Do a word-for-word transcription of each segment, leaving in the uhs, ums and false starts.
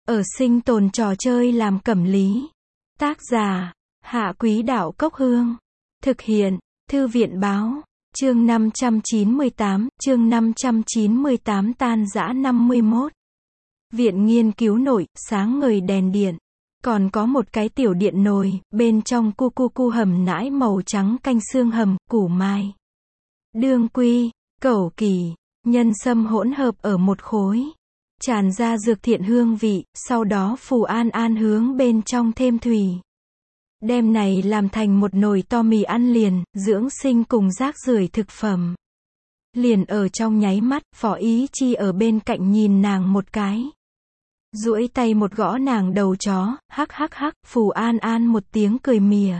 ở sinh tồn trò chơi làm cẩm lý. Tác giả, Hạ Quý Đạo Cốc Hương. Thực hiện, Thư viện Báo. Chương năm trăm chín mươi tám, chương năm trăm chín mươi tám tan rã năm mươi mốt. Viện nghiên cứu nội, sáng ngời đèn điện. Còn có một cái tiểu điện nồi, bên trong cu cu cu hầm nãi màu trắng canh xương hầm, củ mai, đương quy, cẩu kỳ, nhân sâm hỗn hợp ở một khối. Tràn ra dược thiện hương vị, sau đó Phù An An hướng bên trong thêm thủy. Đem này làm thành một nồi to mì ăn liền, dưỡng sinh cùng rác rưởi thực phẩm. Liền ở trong nháy mắt, Phó Ý Chi ở bên cạnh nhìn nàng một cái. Duỗi tay một gõ nàng đầu chó, hắc hắc hắc, Phù An An một tiếng cười mỉa.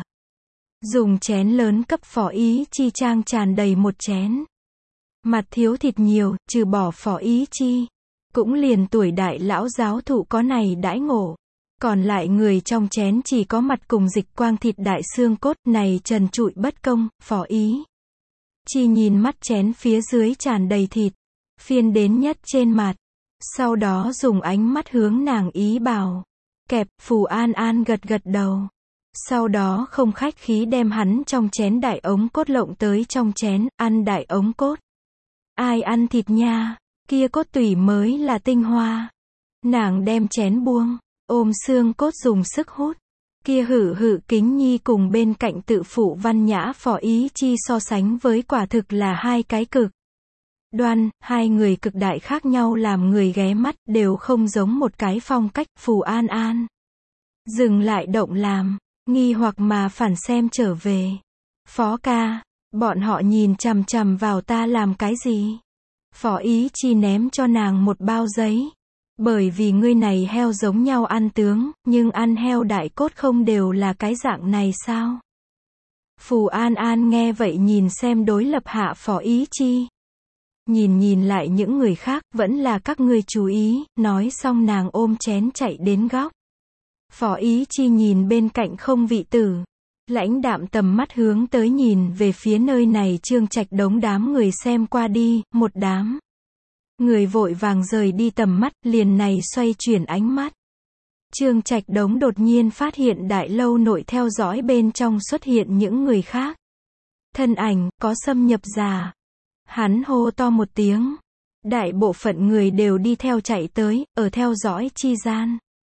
Dùng chén lớn cấp Phó Ý Chi trang tràn đầy một chén. Mặt thiếu thịt nhiều, trừ bỏ Phó Ý Chi. Cũng liền tuổi đại lão giáo thụ có này đãi ngộ. Còn lại người trong chén chỉ có mặt cùng dịch quang thịt đại xương cốt này trần trụi bất công, Phó Ý Chi nhìn mắt chén phía dưới tràn đầy thịt, phiên đến nhất trên mặt. Sau đó dùng ánh mắt hướng nàng ý bảo. Kẹp, Phù An An gật gật đầu. Sau đó không khách khí đem hắn trong chén đại ống cốt lộng tới trong chén, ăn đại ống cốt. Ai ăn thịt nha, kia cốt tủy mới là tinh hoa. Nàng đem chén buông, ôm xương cốt dùng sức hút. Kia hử hử kính nhi cùng bên cạnh tự phụ văn nhã Phó Ý Chi so sánh với quả thực là hai cái cực đoan, hai người cực đại khác nhau làm người ghé mắt, đều không giống một cái phong cách. Phù An An dừng lại động làm, nghi hoặc mà phản xem trở về. Phó ca, bọn họ nhìn chằm chằm vào ta làm cái gì? Phó Ý Chi ném cho nàng một bao giấy. Bởi vì ngươi này heo giống nhau ăn tướng, nhưng ăn heo đại cốt không đều là cái dạng này sao? Phù An An nghe vậy nhìn xem đối lập hạ Phó Ý Chi. Nhìn nhìn lại những người khác, vẫn là các ngươi chú ý, nói xong nàng ôm chén chạy đến góc. Phó Ý Chi nhìn bên cạnh không vị tử. Lãnh đạm tầm mắt hướng tới nhìn về phía nơi này Trương Trạch Đống đám người xem qua đi, một đám người vội vàng rời đi tầm mắt, liền này xoay chuyển ánh mắt. Trương Trạch Đống đột nhiên phát hiện đại lâu nội theo dõi bên trong xuất hiện những người khác. Thân ảnh, có xâm nhập giả. Hắn hô to một tiếng. Đại bộ phận người đều đi theo chạy tới, ở theo dõi chi gian.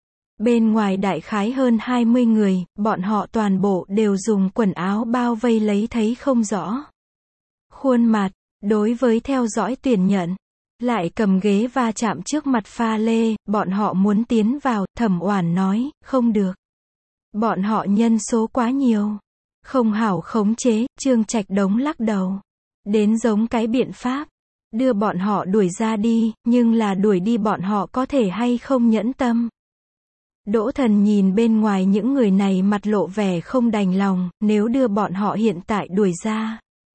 Bên ngoài đại khái hơn hai mươi người, bọn họ toàn bộ đều dùng quần áo bao vây lấy thấy không rõ khuôn mặt, đối với theo dõi tuyển nhận. Lại cầm ghế va chạm trước mặt pha lê, bọn họ muốn tiến vào, Thẩm Oản nói, không được. Bọn họ nhân số quá nhiều. Không hảo khống chế, Trương Trạch Đống lắc đầu. Đến giống cái biện pháp. Đưa bọn họ đuổi ra đi, nhưng là đuổi đi bọn họ có thể hay không nhẫn tâm. Đỗ Thần nhìn bên ngoài những người này mặt lộ vẻ không đành lòng, nếu đưa bọn họ hiện tại đuổi ra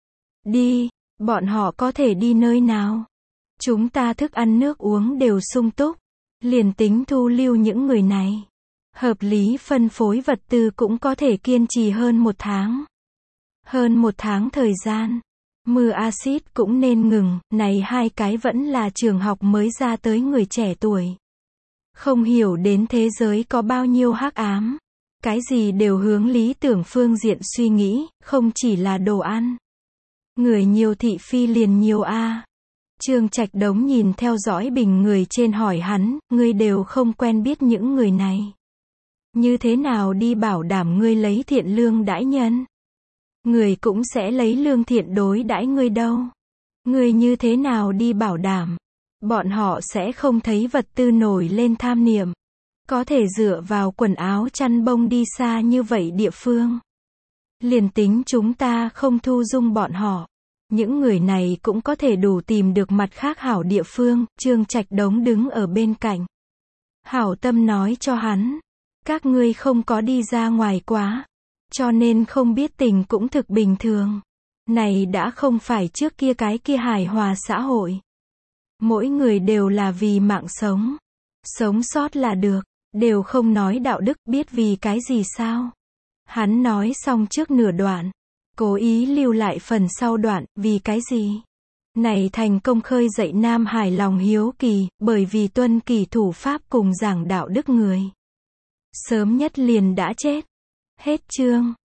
đi, bọn họ có thể đi nơi nào? Chúng ta thức ăn nước uống đều sung túc, liền tính thu lưu những người này. Hợp lý phân phối vật tư cũng có thể kiên trì hơn một tháng. Hơn một tháng thời gian, mưa axit cũng nên ngừng, này hai cái vẫn là trường học mới ra tới người trẻ tuổi. Không hiểu đến thế giới có bao nhiêu hắc ám. Cái gì đều hướng lý tưởng phương diện suy nghĩ, không chỉ là đồ ăn. Người nhiều thị phi liền nhiều a. Trương Trạch Đống nhìn theo dõi bình người trên hỏi hắn, ngươi đều không quen biết những người này. Như thế nào đi bảo đảm ngươi lấy thiện lương đãi nhân? Người cũng sẽ lấy lương thiện đối đãi ngươi đâu. Ngươi như thế nào đi bảo đảm? Bọn họ sẽ không thấy vật tư nổi lên tham niệm. Có thể dựa vào quần áo chăn bông đi xa như vậy địa phương. Liền tính chúng ta không thu dung bọn họ. Những người này cũng có thể đủ tìm được mặt khác hảo địa phương. Trương Trạch Đống đứng ở bên cạnh. Hảo tâm nói cho hắn. Các ngươi không có đi ra ngoài quá. Cho nên không biết tình cũng thực bình thường. Này đã không phải trước kia cái kia hài hòa xã hội. Mỗi người đều là vì mạng sống. Sống sót là được. Đều không nói đạo đức, biết vì cái gì sao? Hắn nói xong trước nửa đoạn. Cố ý lưu lại phần sau đoạn, vì cái gì? Này thành công khơi dậy Nam Hải lòng hiếu kỳ, bởi vì tuân kỳ thủ pháp cùng giảng đạo đức người. Sớm nhất liền đã chết. Hết chương.